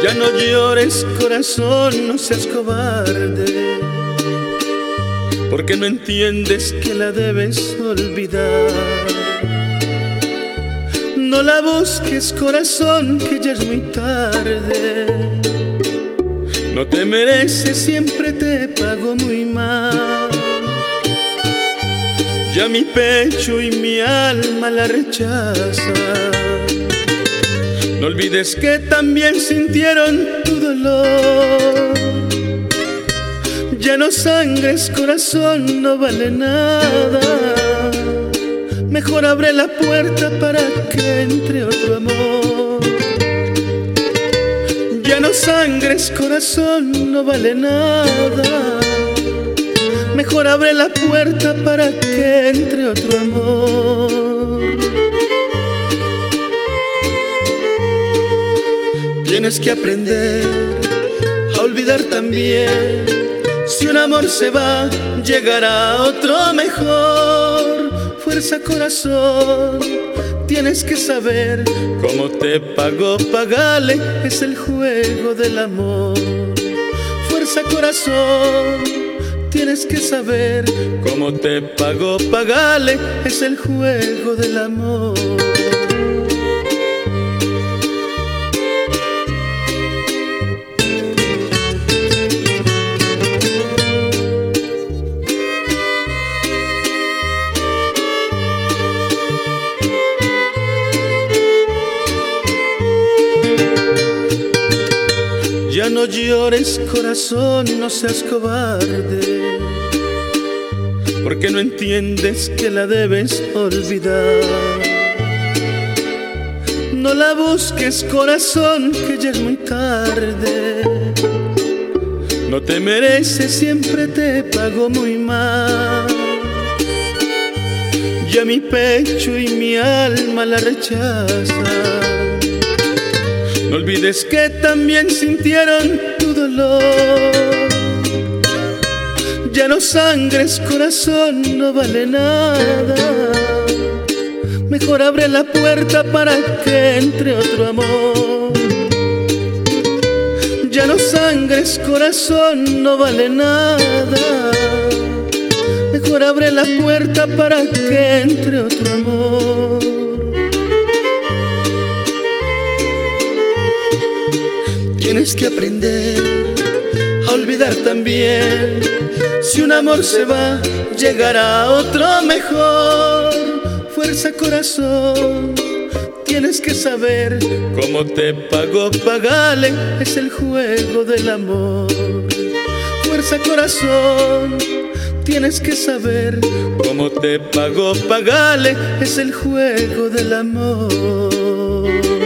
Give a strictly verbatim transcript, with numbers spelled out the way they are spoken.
Ya no llores, corazón, no seas cobarde, porque no entiendes que la debes olvidar. No la busques, corazón, que ya es muy tarde. No te mereces, siempre te pago muy mal. Ya mi pecho y mi alma la rechazan. No olvides que también sintieron tu dolor. Ya no sangres, corazón, no vale nada. Mejor abre la puerta para que entre otro amor. Ya no sangres, corazón, no vale nada. Mejor abre la puerta para que entre otro amor. Tienes que aprender a olvidar también. Si un amor se va, llegará otro mejor. Fuerza, corazón, tienes que saber cómo te pagó, pagale, es el juego del amor. Fuerza, corazón, tienes que saber cómo te pagó, pagale, es el juego del amor. Ya no llores, corazón, no seas cobarde, porque no entiendes que la debes olvidar. No la busques, corazón, que ya es muy tarde. No te mereces, siempre te pago muy mal. Ya mi pecho y mi alma la rechazan. No olvides que también sintieron tu dolor. Ya no sangres, corazón, no vale nada. Mejor abre la puerta para que entre otro amor. Ya no sangres, corazón, no vale nada. Mejor abre la puerta para que entre otro amor. Tienes que aprender a olvidar también. Si un amor se va, llegará otro mejor. Fuerza, corazón, tienes que saber cómo te pagó, pagale, es el juego del amor. Fuerza, corazón, tienes que saber cómo te pagó, pagale, es el juego del amor.